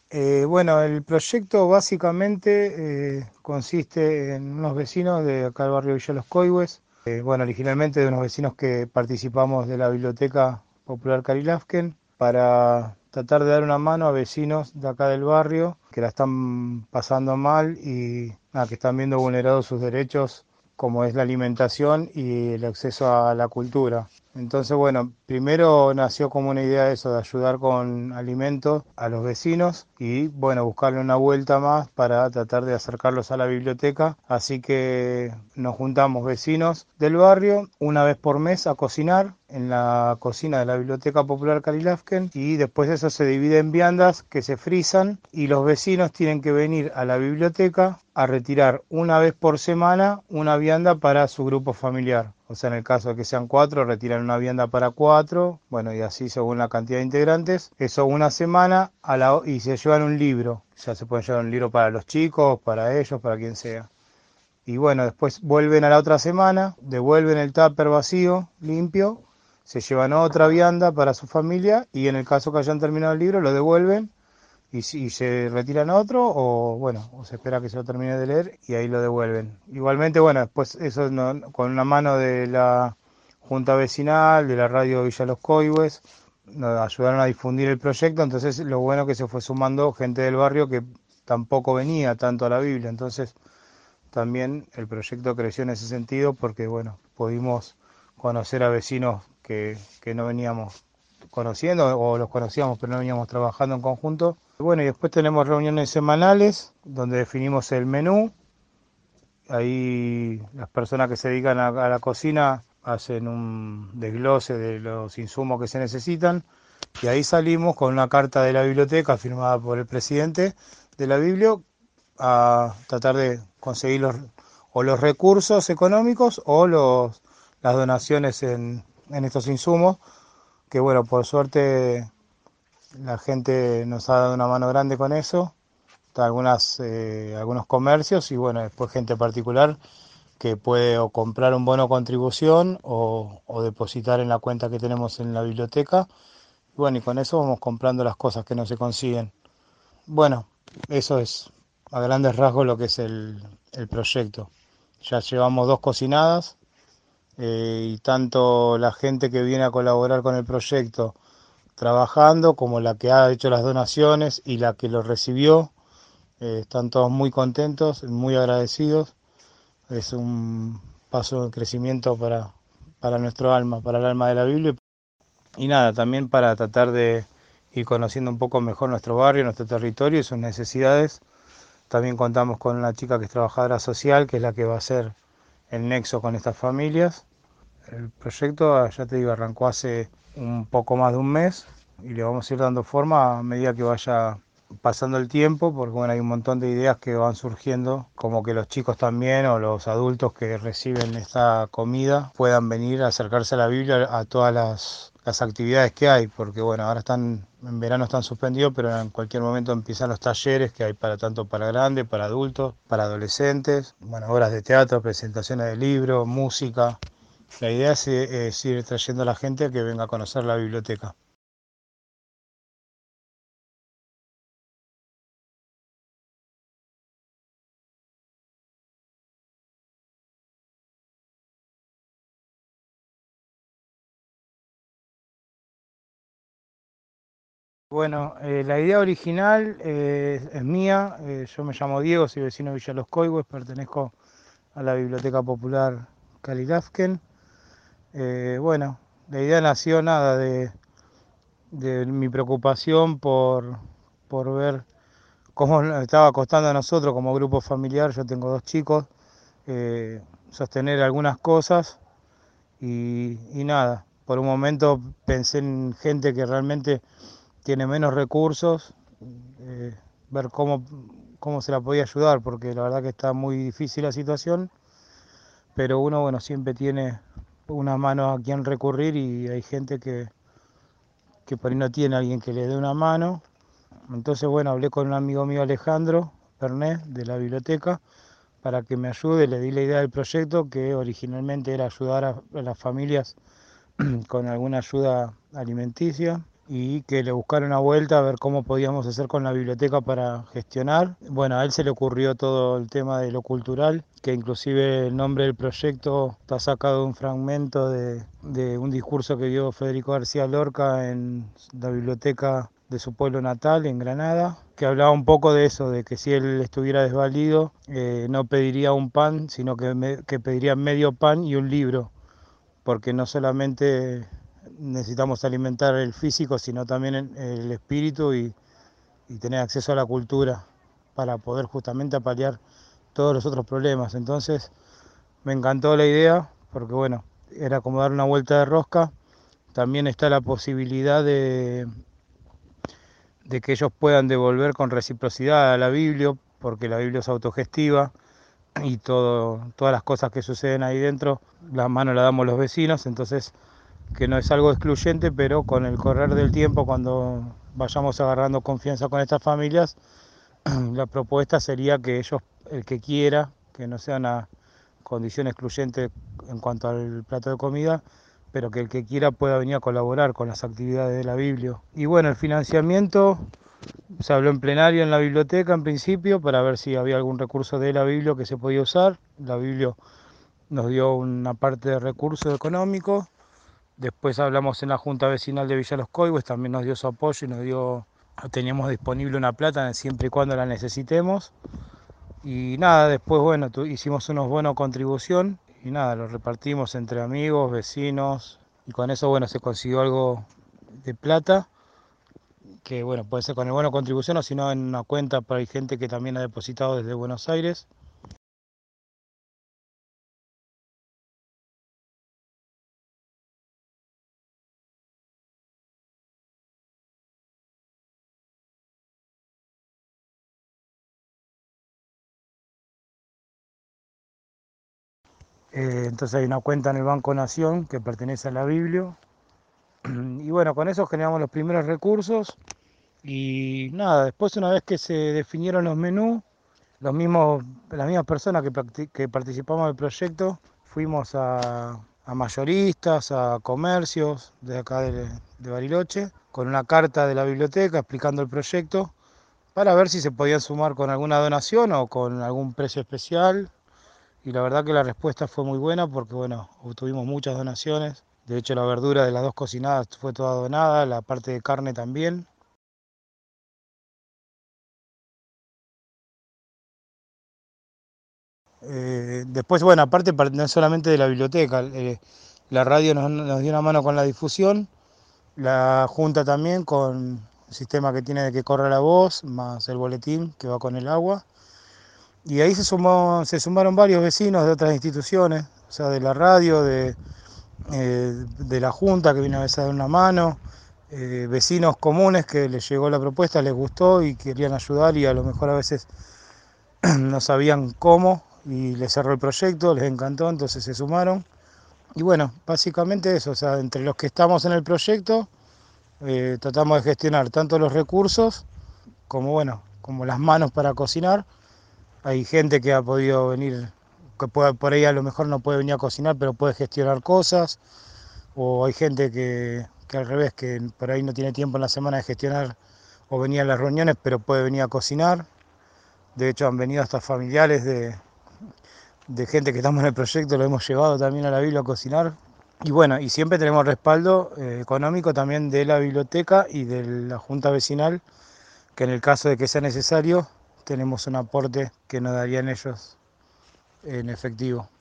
Bueno, el proyecto básicamente consiste en unos vecinos de acá del barrio Villa Los Coihues, bueno, originalmente de unos vecinos que participamos de la Biblioteca Popular Carilafken, para tratar de dar una mano a vecinos de acá del barrio que la están pasando mal y nada, que están viendo vulnerados sus derechos, como es la alimentación y el acceso a la cultura. Entonces, bueno, primero nació como una idea eso de ayudar con alimentos a los vecinos y, bueno, buscarle una vuelta más para tratar de acercarlos a la biblioteca. Así que nos juntamos vecinos del barrio una vez por mes a cocinar en la cocina de la Biblioteca Popular Carilafken, y después eso se divide en viandas que se frisan y los vecinos tienen que venir a la biblioteca a retirar una vez por semana una vianda para su grupo familiar. O sea, en el caso de que sean 4, retiran una vianda para 4, bueno, y así según la cantidad de integrantes. Eso una semana y se llevan un libro. Ya se pueden llevar un libro para los chicos, para ellos, para quien sea. Y bueno, después vuelven a la otra semana, devuelven el tupper vacío, limpio, se llevan otra vianda para su familia y en el caso que hayan terminado el libro lo devuelven y se retiran otro o bueno, o se espera que se lo termine de leer y ahí lo devuelven. Igualmente, bueno, después eso con una mano de la Junta Vecinal, de la radio Villa Los Coihues, nos ayudaron a difundir el proyecto, entonces lo bueno que se fue sumando gente del barrio que tampoco venía tanto a la Biblia, entonces también el proyecto creció en ese sentido porque, bueno, pudimos conocer a vecinos que no veníamos conociendo o los conocíamos pero no veníamos trabajando en conjunto. Bueno, y después tenemos reuniones semanales donde definimos el menú. Ahí las personas que se dedican a la cocina hacen un desglose de los insumos que se necesitan y ahí salimos con una carta de la biblioteca firmada por el presidente de la Biblia a tratar de conseguir los recursos económicos o las donaciones en estos insumos, que bueno, por suerte la gente nos ha dado una mano grande con eso, algunos comercios y bueno, después gente particular que puede o comprar un bono contribución o depositar en la cuenta que tenemos en la biblioteca. Bueno, y con eso vamos comprando las cosas que no se consiguen. Bueno, eso es a grandes rasgos lo que es el proyecto. Ya llevamos 2 cocinadas y tanto la gente que viene a colaborar con el proyecto trabajando como la que ha hecho las donaciones y la que lo recibió, están todos muy contentos, muy agradecidos. Es un paso de crecimiento para nuestro alma, para el alma de la Biblia. Y nada, también para tratar de ir conociendo un poco mejor nuestro barrio, nuestro territorio y sus necesidades. También contamos con una chica que es trabajadora social, que es la que va a ser el nexo con estas familias. El proyecto, ya te digo, arrancó hace un poco más de un mes y le vamos a ir dando forma a medida que vaya pasando el tiempo, porque bueno, hay un montón de ideas que van surgiendo, como que los chicos también o los adultos que reciben esta comida puedan venir a acercarse a la Biblia a todas las actividades que hay, porque bueno, ahora están en verano están suspendidos, pero en cualquier momento empiezan los talleres que hay para tanto para grandes, para adultos, para adolescentes, bueno, obras de teatro, presentaciones de libros, música. La idea es ir trayendo a la gente a que venga a conocer la biblioteca. Bueno, la idea original es mía. Yo me llamo Diego, soy vecino de Villa Los Coihues, pertenezco a la Biblioteca Popular Carilafken. Bueno, la idea nació nada de mi preocupación por ver cómo nos estaba costando a nosotros como grupo familiar. Yo tengo 2 chicos, sostener algunas cosas y nada. Por un momento pensé en gente que realmente tiene menos recursos, eh, ver cómo se la podía ayudar, porque la verdad que está muy difícil la situación, pero uno, bueno, siempre tiene una mano a quien recurrir y hay gente que por ahí no tiene a alguien que le dé una mano. Entonces, bueno, hablé con un amigo mío, Alejandro Pernet, de la biblioteca, para que me ayude. Le di la idea del proyecto, que originalmente era ayudar a las familias con alguna ayuda alimenticia. y que le buscara una vuelta a ver cómo podíamos hacer con la biblioteca para gestionar. Bueno, a él se le ocurrió todo el tema de lo cultural, que inclusive el nombre del proyecto está sacado de un fragmento de un discurso que dio Federico García Lorca en la biblioteca de su pueblo natal, en Granada, que hablaba un poco de eso, de que si él estuviera desvalido, no pediría un pan, sino que pediría medio pan y un libro, porque no solamente necesitamos alimentar el físico, sino también el espíritu y tener acceso a la cultura para poder justamente paliar todos los otros problemas. Entonces me encantó la idea porque bueno, era como dar una vuelta de rosca. También está la posibilidad de que ellos puedan devolver con reciprocidad a la Biblia, porque la Biblia es autogestiva y todas las cosas que suceden ahí dentro, la mano la damos los vecinos, entonces que no es algo excluyente, pero con el correr del tiempo, cuando vayamos agarrando confianza con estas familias, la propuesta sería que ellos, el que quiera, que no sea una condición excluyente en cuanto al plato de comida, pero que el que quiera pueda venir a colaborar con las actividades de la Biblia. Y bueno, el financiamiento se habló en plenario en la biblioteca en principio para ver si había algún recurso de la Biblia que se podía usar. La Biblia nos dio una parte de recursos económicos. Después hablamos en la Junta Vecinal de Villa Los Coihues, también nos dio su apoyo y teníamos disponible una plata siempre y cuando la necesitemos. Y nada, después bueno, hicimos unos bonos contribución y nada, los repartimos entre amigos, vecinos y con eso bueno, se consiguió algo de plata, que bueno, puede ser con el bono contribución o si no en una cuenta, pero hay gente que también ha depositado desde Buenos Aires. Entonces hay una cuenta en el Banco Nación que pertenece a la Biblia. Y bueno, con eso generamos los primeros recursos. Y nada, después una vez que se definieron los menús, las mismas personas que participamos del proyecto, fuimos a mayoristas, a comercios de acá de Bariloche, con una carta de la biblioteca explicando el proyecto, para ver si se podían sumar con alguna donación o con algún precio especial. Y la verdad que la respuesta fue muy buena porque bueno, obtuvimos muchas donaciones. De hecho la verdura de las dos cocinadas fue toda donada, la parte de carne también. Después, bueno, aparte no solamente de la biblioteca, la radio nos dio una mano con la difusión, la junta también con un sistema que tiene de que corra la voz, más el boletín que va con el agua. Y ahí se sumaron varios vecinos de otras instituciones, o sea, de la radio, de la junta que vino a veces a dar una mano, vecinos comunes que les llegó la propuesta, les gustó y querían ayudar y a lo mejor a veces no sabían cómo y les cerró el proyecto, les encantó, entonces se sumaron. Y bueno, básicamente eso, o sea, entre los que estamos en el proyecto, tratamos de gestionar tanto los recursos como, bueno, como las manos para cocinar. Hay gente que ha podido venir, por ahí a lo mejor no puede venir a cocinar, pero puede gestionar cosas. O hay gente que al revés, que por ahí no tiene tiempo en la semana de gestionar o venir a las reuniones, pero puede venir a cocinar. De hecho, han venido hasta familiares de gente que estamos en el proyecto, lo hemos llevado también a la Biblia a cocinar. Y bueno, y siempre tenemos respaldo económico también de la biblioteca y de la junta vecinal, que en el caso de que sea necesario, tenemos un aporte que nos darían ellos en efectivo.